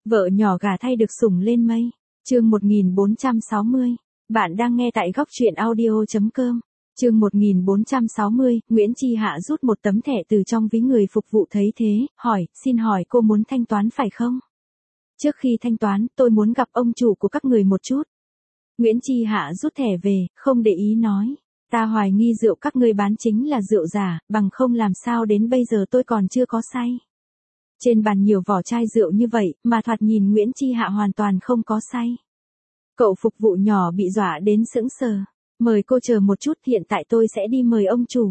Vợ nhỏ gả thay được sủng lên mây. Chương 1460. Bạn đang nghe tại góc truyện audio.com. Chương 1460, Nguyễn Chi Hạ rút một tấm thẻ từ trong ví người phục vụ thấy thế, hỏi, xin hỏi cô muốn thanh toán phải không? Trước khi thanh toán, tôi muốn gặp ông chủ của các người một chút. Nguyễn Chi Hạ rút thẻ về, không để ý nói. Ta hoài nghi rượu các ngươi bán chính là rượu giả, bằng không làm sao đến bây giờ tôi còn chưa có say. Trên bàn nhiều vỏ chai rượu như vậy, mà thoạt nhìn Nguyễn Chi Hạ hoàn toàn không có say. Cậu phục vụ nhỏ bị dọa đến sững sờ. Mời cô chờ một chút, hiện tại tôi sẽ đi mời ông chủ.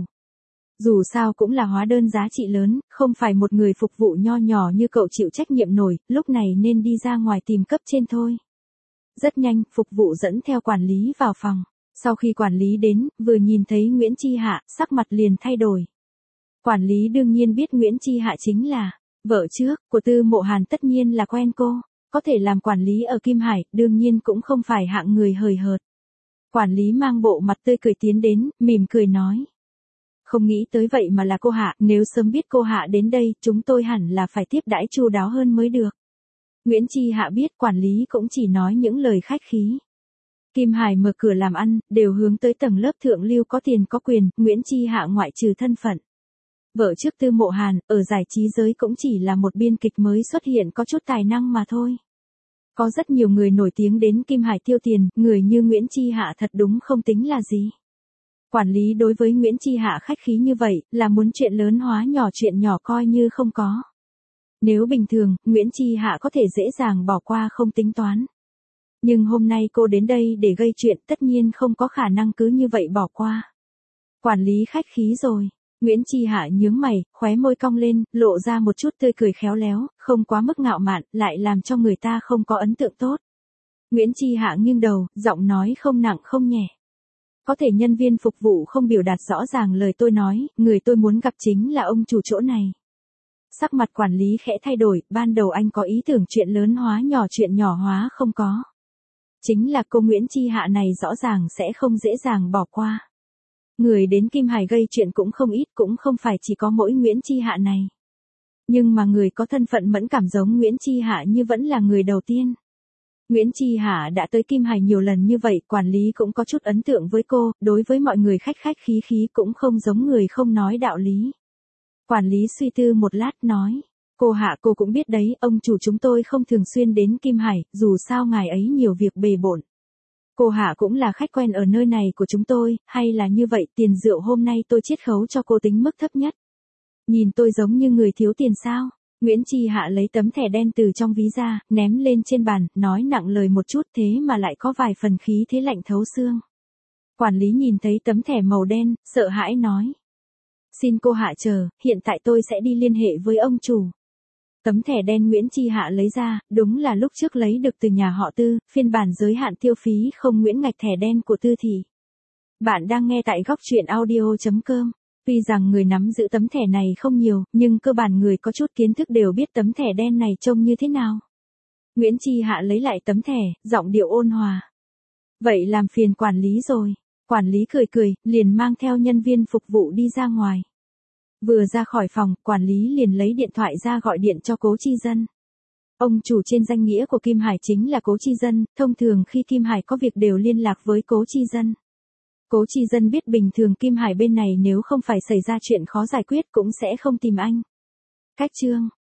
Dù sao cũng là hóa đơn giá trị lớn, không phải một người phục vụ nho nhỏ như cậu chịu trách nhiệm nổi, lúc này nên đi ra ngoài tìm cấp trên thôi. Rất nhanh, phục vụ dẫn theo quản lý vào phòng. Sau khi quản lý đến, vừa nhìn thấy Nguyễn Chi Hạ, sắc mặt liền thay đổi. Quản lý đương nhiên biết Nguyễn Chi Hạ chính là vợ trước của Tư Mộ Hàn, tất nhiên là quen cô. Có thể làm quản lý ở Kim Hải, đương nhiên cũng không phải hạng người hời hợt. Quản lý mang bộ mặt tươi cười tiến đến, mỉm cười nói. Không nghĩ tới vậy mà là cô Hạ, nếu sớm biết cô Hạ đến đây, chúng tôi hẳn là phải tiếp đãi chu đáo hơn mới được. Nguyễn Chi Hạ biết quản lý cũng chỉ nói những lời khách khí. Kim Hải mở cửa làm ăn, đều hướng tới tầng lớp thượng lưu có tiền có quyền, Nguyễn Chi Hạ ngoại trừ thân phận. Vợ trước Tư Mộ Hàn, ở giải trí giới cũng chỉ là một biên kịch mới xuất hiện có chút tài năng mà thôi. Có rất nhiều người nổi tiếng đến Kim Hải tiêu tiền, người như Nguyễn Chi Hạ thật đúng không tính là gì. Quản lý đối với Nguyễn Chi Hạ khách khí như vậy, là muốn chuyện lớn hóa nhỏ, chuyện nhỏ coi như không có. Nếu bình thường, Nguyễn Chi Hạ có thể dễ dàng bỏ qua không tính toán. Nhưng hôm nay cô đến đây để gây chuyện, tất nhiên không có khả năng cứ như vậy bỏ qua. Quản lý khách khí rồi. Nguyễn Chi Hạ nhướng mày, khóe môi cong lên, lộ ra một chút tươi cười khéo léo, không quá mức ngạo mạn, lại làm cho người ta không có ấn tượng tốt. Nguyễn Chi Hạ nghiêng đầu, giọng nói không nặng không nhẹ. Có thể nhân viên phục vụ không biểu đạt rõ ràng lời tôi nói, người tôi muốn gặp chính là ông chủ chỗ này. Sắc mặt quản lý khẽ thay đổi, ban đầu anh có ý tưởng chuyện lớn hóa nhỏ, chuyện nhỏ hóa không có. Chính là cô Nguyễn Chi Hạ này rõ ràng sẽ không dễ dàng bỏ qua. Người đến Kim Hải gây chuyện cũng không ít, cũng không phải chỉ có mỗi Nguyễn Chi Hạ này. Nhưng mà người có thân phận mẫn cảm giống Nguyễn Chi Hạ như vẫn là người đầu tiên. Nguyễn Chi Hạ đã tới Kim Hải nhiều lần như vậy, quản lý cũng có chút ấn tượng với cô, đối với mọi người khách khách khí khí cũng không giống người không nói đạo lý. Quản lý suy tư một lát nói, cô Hạ cô cũng biết đấy, ông chủ chúng tôi không thường xuyên đến Kim Hải, dù sao ngài ấy nhiều việc bề bộn. Cô Hạ cũng là khách quen ở nơi này của chúng tôi, hay là như vậy, tiền rượu hôm nay tôi chiết khấu cho cô tính mức thấp nhất. Nhìn tôi giống như người thiếu tiền sao? Nguyễn Chi Hạ lấy tấm thẻ đen từ trong ví ra, ném lên trên bàn, nói nặng lời một chút, thế mà lại có vài phần khí thế lạnh thấu xương. Quản lý nhìn thấy tấm thẻ màu đen, sợ hãi nói. Xin cô Hạ chờ, hiện tại tôi sẽ đi liên hệ với ông chủ. Tấm thẻ đen Nguyễn Chi Hạ lấy ra, đúng là lúc trước lấy được từ nhà họ Tư, phiên bản giới hạn tiêu phí không Nguyễn ngạch thẻ đen của Tư Thị. Bạn đang nghe tại góc truyện audio.com. Tuy rằng người nắm giữ tấm thẻ này không nhiều, nhưng cơ bản người có chút kiến thức đều biết tấm thẻ đen này trông như thế nào. Nguyễn Chi Hạ lấy lại tấm thẻ, giọng điệu ôn hòa. Vậy làm phiền quản lý rồi. Quản lý cười cười, liền mang theo nhân viên phục vụ đi ra ngoài. Vừa ra khỏi phòng, quản lý liền lấy điện thoại ra gọi điện cho Cố Chi Dân. Ông chủ trên danh nghĩa của Kim Hải chính là Cố Chi Dân, thông thường khi Kim Hải có việc đều liên lạc với Cố Chi Dân. Cố Chi Dân biết bình thường Kim Hải bên này nếu không phải xảy ra chuyện khó giải quyết cũng sẽ không tìm anh. Cách chương.